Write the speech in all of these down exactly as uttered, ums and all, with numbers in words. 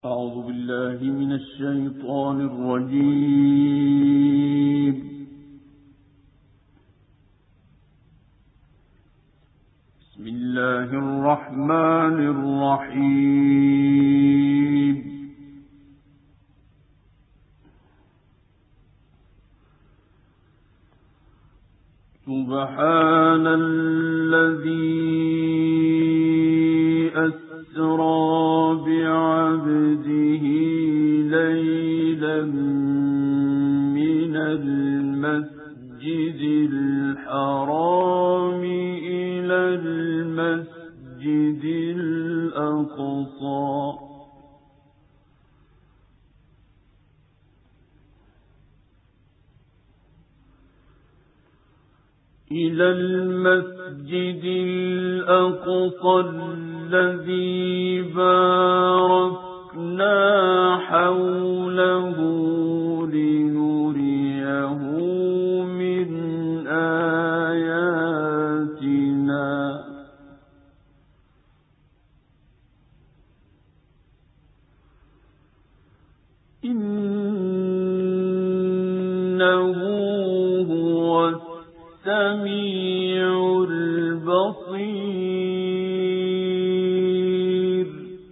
أعوذ بالله من الشيطان الرجيم. بسم الله الرحمن الرحيم. سبحان الذي أسرى بعبده ليلا من المسجد الحرام إلى المسجد الأقصى إلى المسجد الأقصى الذي باركنا حوله لنريه من آياتنا إنه هو السميع البصير.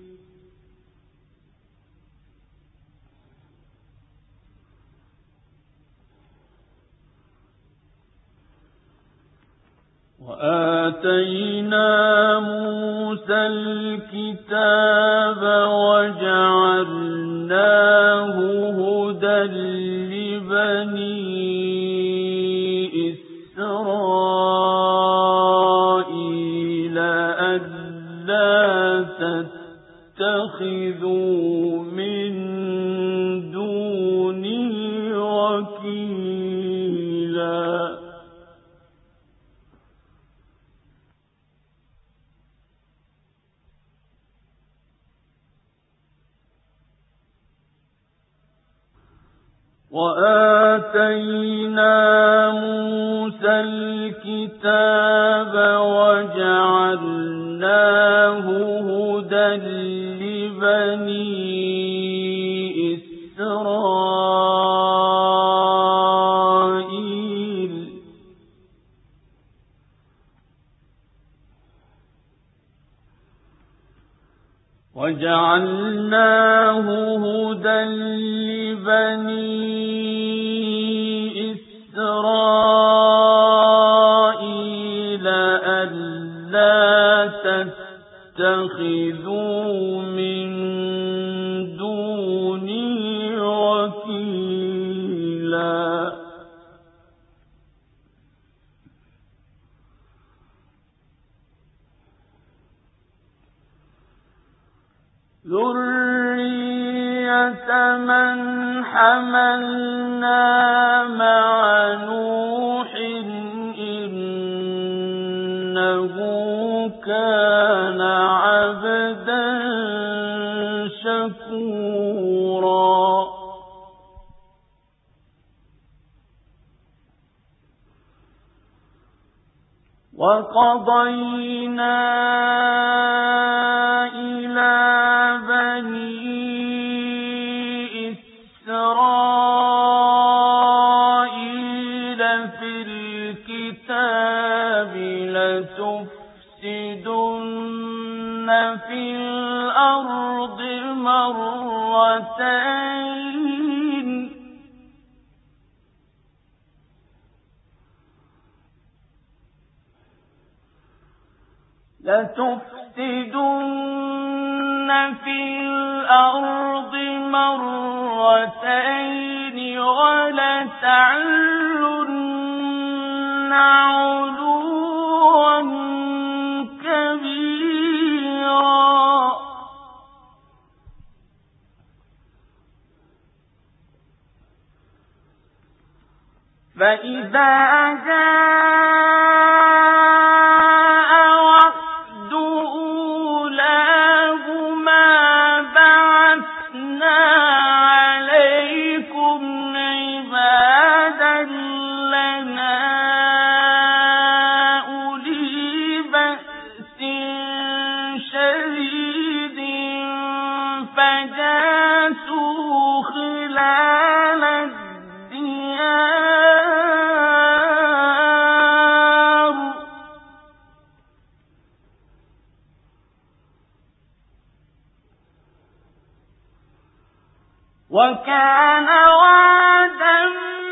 وآتينا موسى الكتاب وجعلناه هدى لبني إسرائيل ألا تتخذوا من دوني وكيلا. وآتينا موسى الكتاب وجعلناه هدى لبني إسرائيل وجعلناه هدى لبني إسرائيل ألا تتخذوا من دوني وكيلا. ذرية من حملنا مع نوح إنه كان عبدا شكورا. وقضينا إلى بني إسرائيل في الكتاب لتفسدن في الأرض مرتين لتفسدن في الأرض مرتين ولتعلن علوا كبيرا. فإذا جاء وعد أولاهما بعثنا عليكم عبادا لنا أولي بأس شديد فجاءوا ساسوا خلال الديار وكان وعدا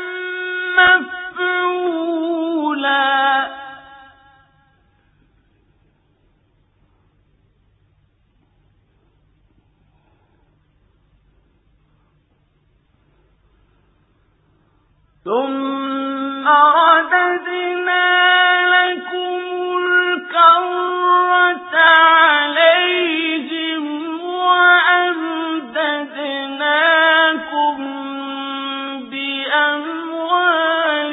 مفعولا ثم رددنا لكم الكرة عليهم وأمددناكم بأموال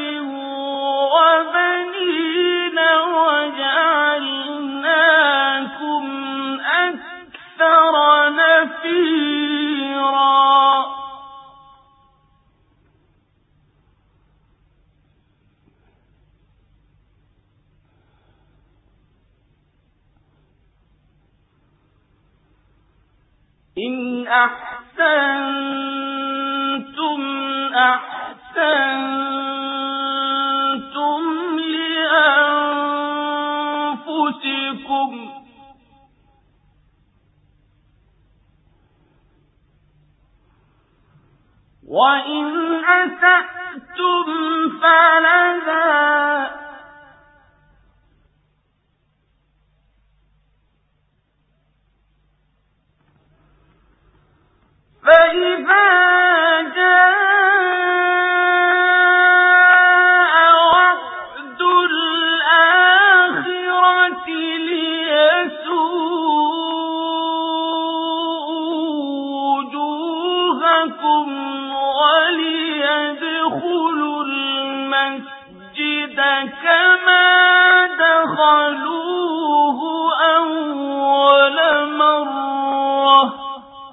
وبنين وجعلناكم أكثر نفيرا إن أحسنتم أحسنتم لأنفسكم وإن أسأتم فلها فإذا جاء وعد الآخرة ليسوءوا وجوهكم وليدخلوا المسجد كما دخلوه أول مرة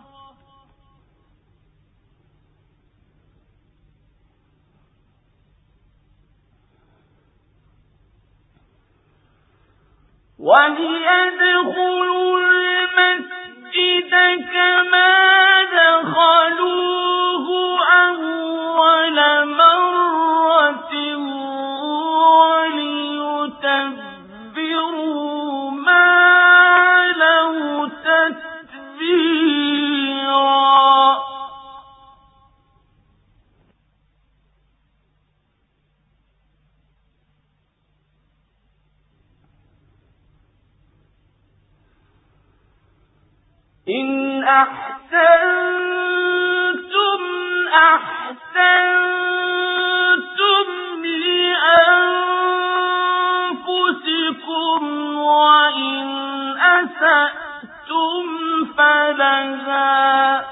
وليدخلوا المسجد كما دخلوه أول مرة وليتبروا ما علوا تتبيرا إن أحسنتم أحسنتم لأنفسكم وإن أسأتم فلها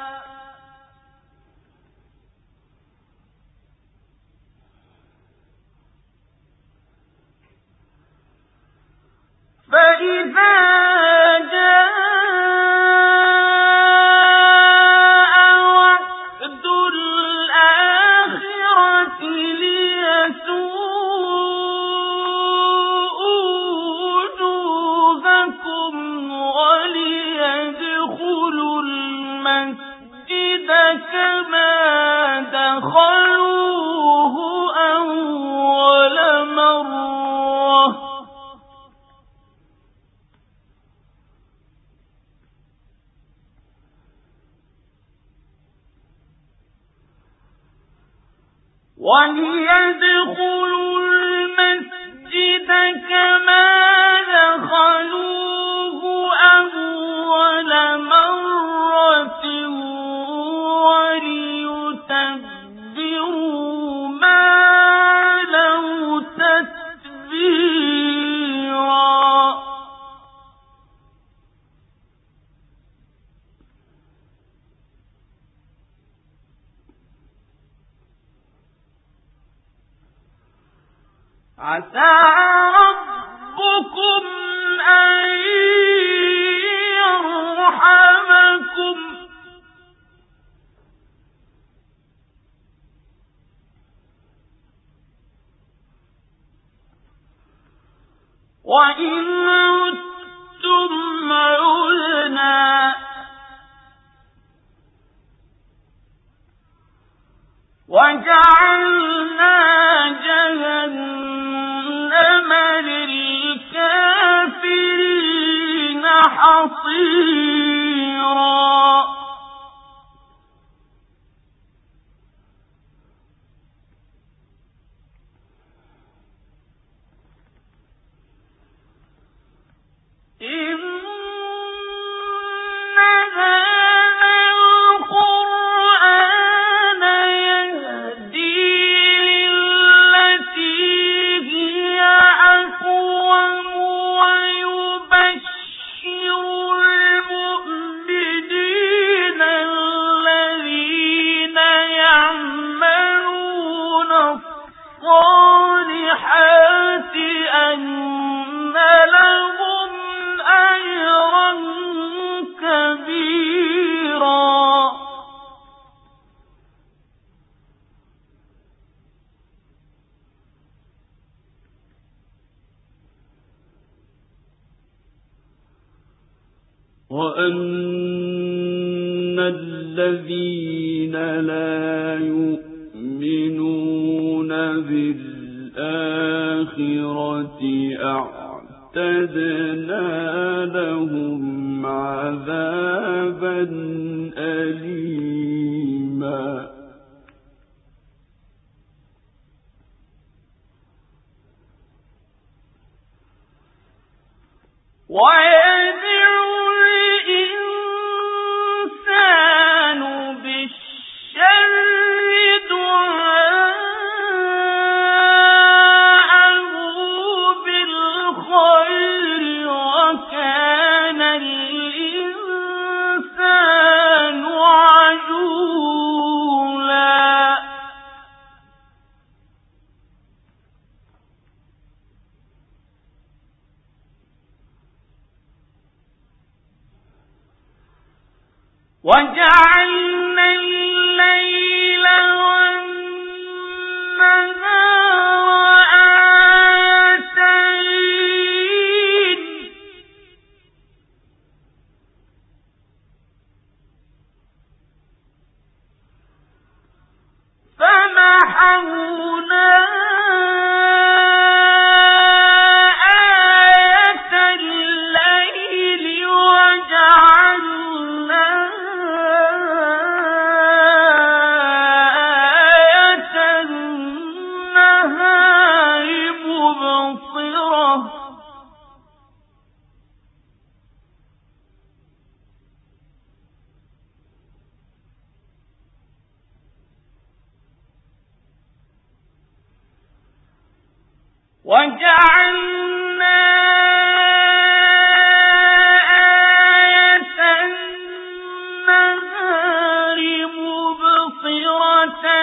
فإذا جاء كما دخلوه أول مرة وليدخلوا المسجد كما دخلوه أول مرة وليتبروا ما علوا تتبيرا عسى ربكم أن يرحمكم وإن عدتم عدنا وجعلنا جهنم للكافرين حصيرا وأن الذين لا يؤمنون بالآخرة أعتدنا لهم عذابا أليما وجعلنا الليل والنهار آيتين فمحونا آية الليل وجعلنا وجعلنا آية النهار مبصرة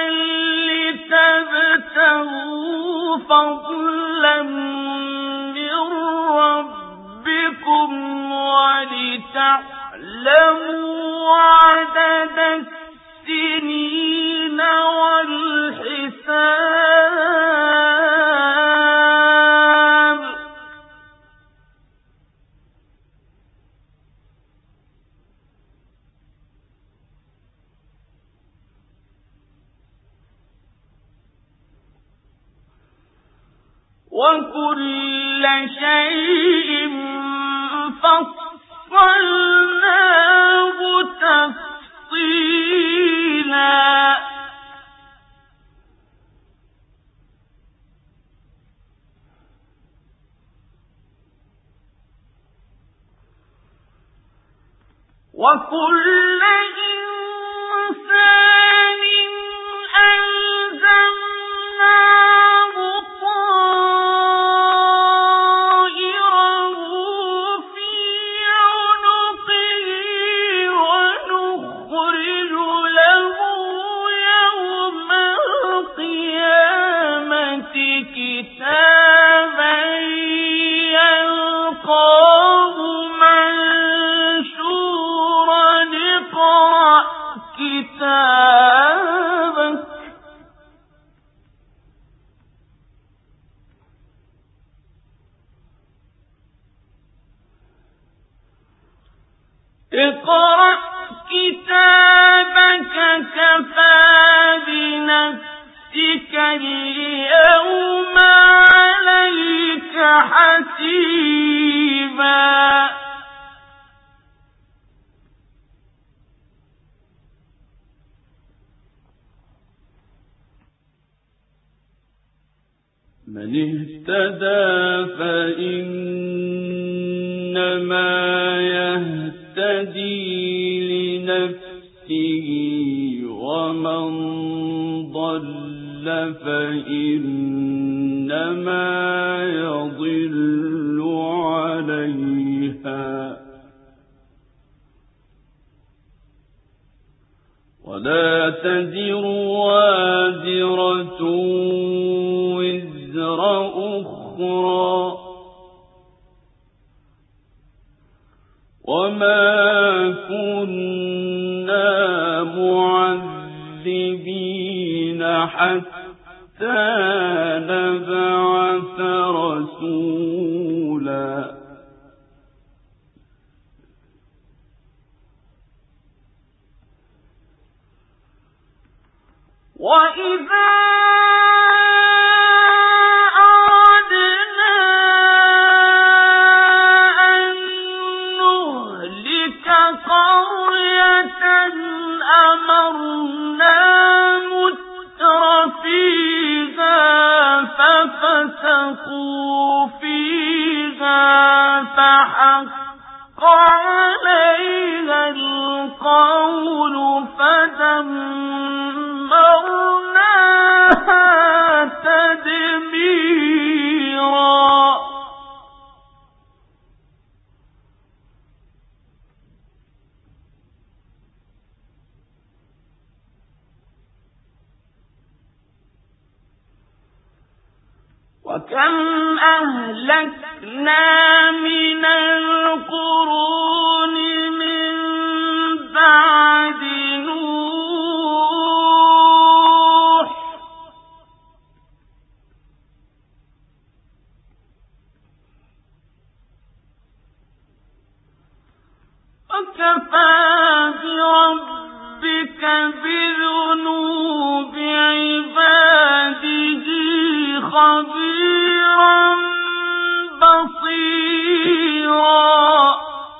لتبتغوا فضلا من ربكم ولتعلموا عدد السنين والحساب وكل شيء فصلناه تفصيلا وكل إنسان ألزمناه طائره في عنقه ونخرج له يوم القيامة كتابا يلقاه كتابك اقرأ كتابك كفى بنفسك من اهتدى فإنما يهتدي لنفسه ومن ضل فإنما يضل عليها ولا تزر وازرة وزر أخرى وما كنا معذبين حتى نبعث رسولا وإذا ففسقوا فيها فحق عليها القول فدمرناها تدميرا وكم أهلكنا من القرون من بعد نوح وكفى بربك بذنوب عباده خبيرا بصيرا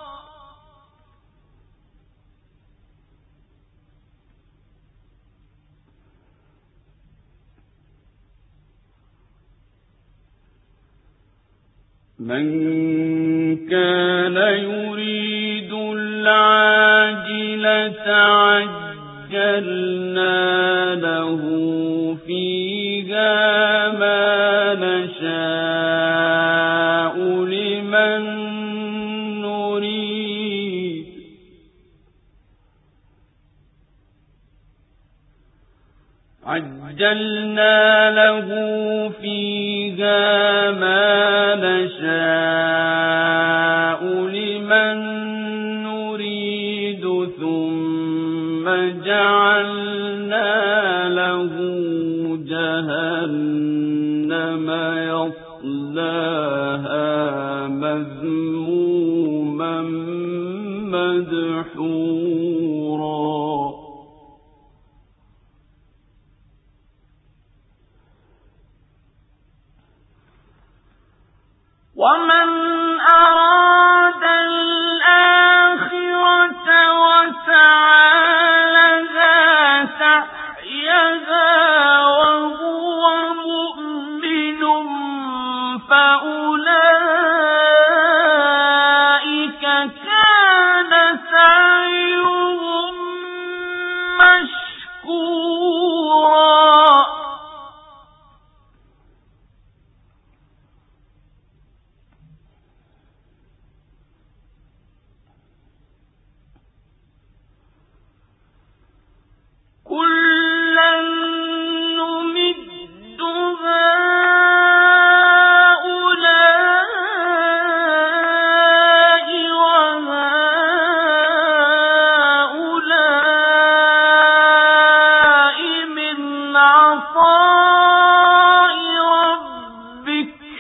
من كان يريد العاجلة عجلنا له فيها ما نشاء لمن نريد عجلنا له فيها ما نشاء لمن نريد ثم جعلنا له جهنم يصلاها مذموما مدحورا ومن أراد الآخرة وسعى لها سعيها وهو مؤمن فأولئك كان سعيهم مشكورا كُلًّا نُّمِدُّ هَٰؤُلَاءِ وَهَٰؤُلَاءِ مِنْ عَطَاءِ رَبِّكَ ۚ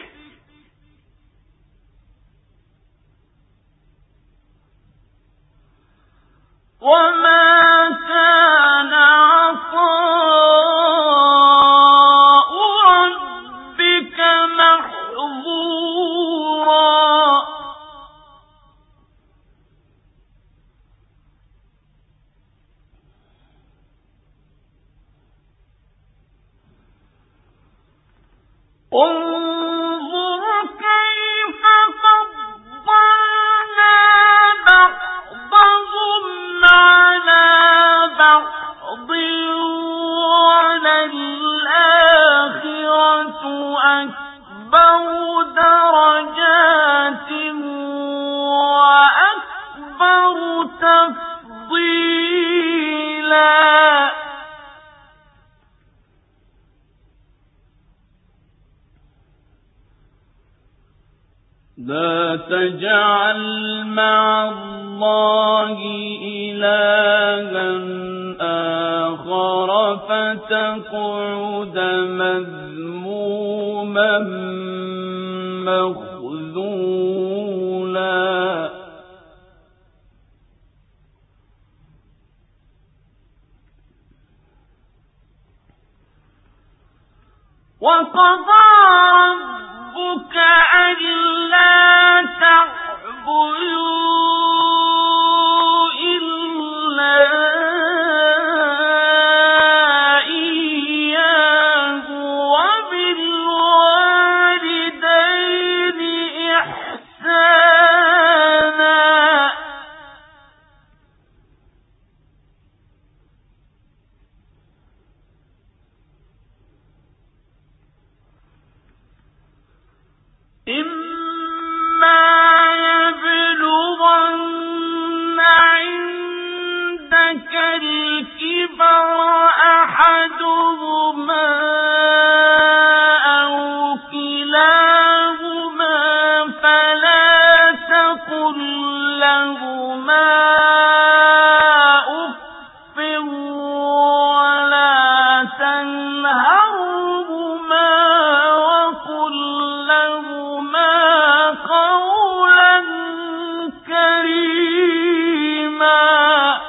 وَمَا كَانَ عَطَاءُ رَبِّكَ مَحْظُورًا انظُرْ درجات وأكبر تفضيلا. لا تجعل مع الله إلها آخر فتقعد مذموما مخذولا. وقضى ربك ألا تعبدوا إلا إياه وبالوالدين إحسانا. إما يبلغن عندك الكبر أحدهما أو كلاهما فلا تقل لهما أف ولا تنهرهما وقل لهما قولا كريما.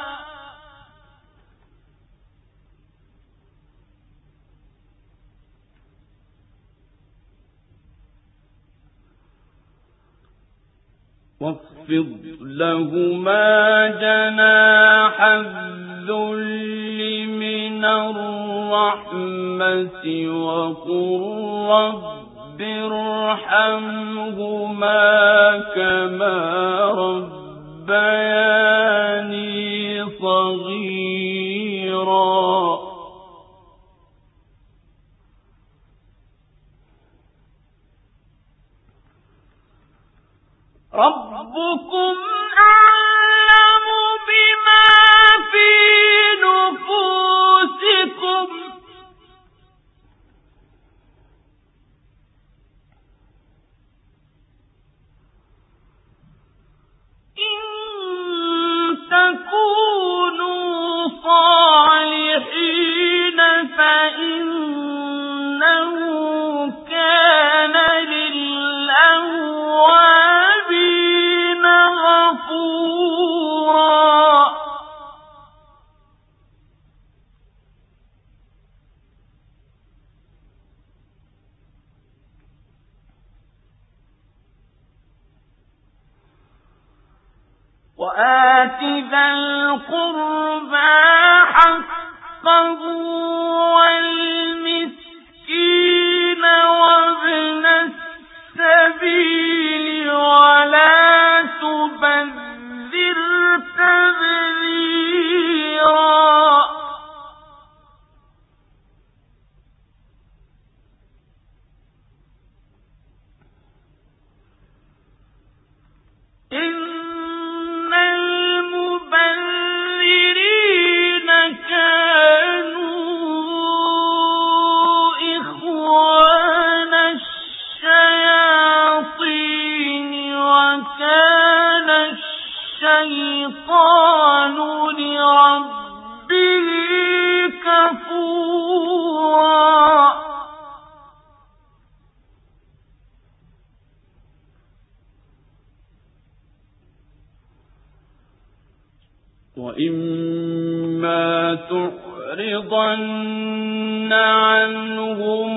واخفض لهما جناح الذل من الرحمة وقل رب ارحمهما كما ربياني صغيرا. ربكم أعلم بما في نفوسكم إن تكونوا صالحين فإنه كان للأوابين غفورا. وآت ذا القربى حقه والمسكين وابن السبيل ولا تبذر تبذيرا. إن المبذرين كانوا إخوان الشياطين وكان الشيطان لربه كفورا. وإما تعرضن عنهم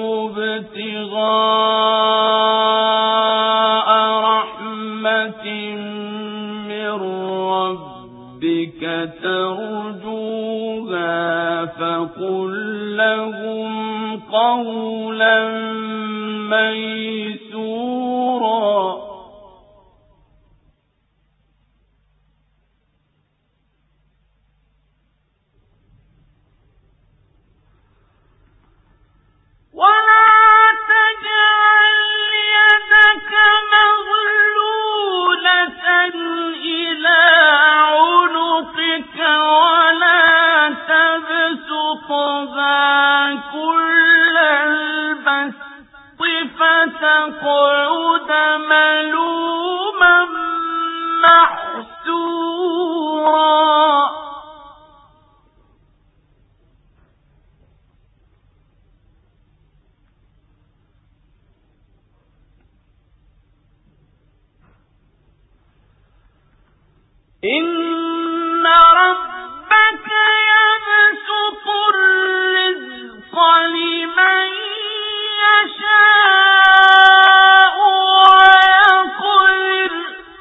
ابتغاء رحمة من ربك ترجوها فقل لهم قولا ميسورا. ولا تجعل إن ربك يبسط الرزق لمن يشاء ويقدر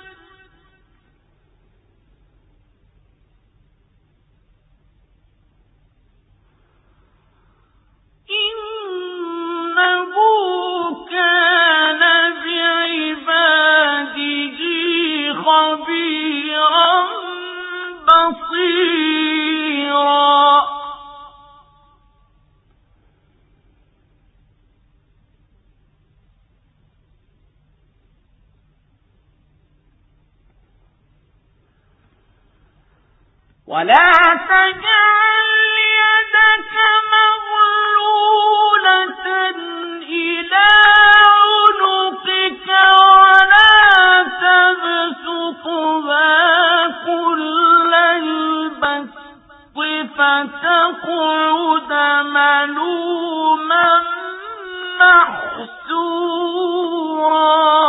إنه كان بعباده خبيرا بصيرا ولا تجعل يدك مغلولة إلى عنقك ولا تبسطها كل البسط فتقعد ملوما محسورا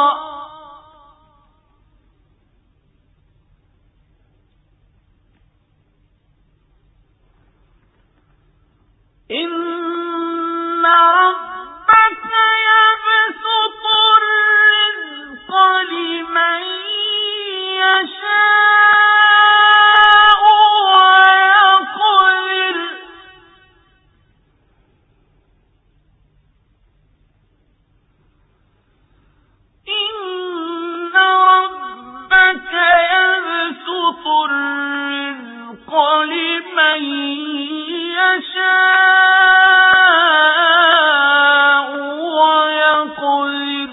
إن ربك يبسط الرزق لمن يشاء ويقدر إن ربك يبسط الرزق لمن يشاء ويقدر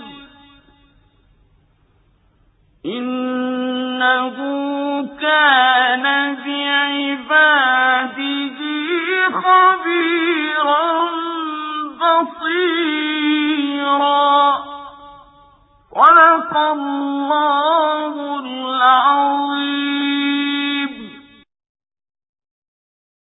إنه كان بعباده خبيرا بصيرا صدق الله العظيم.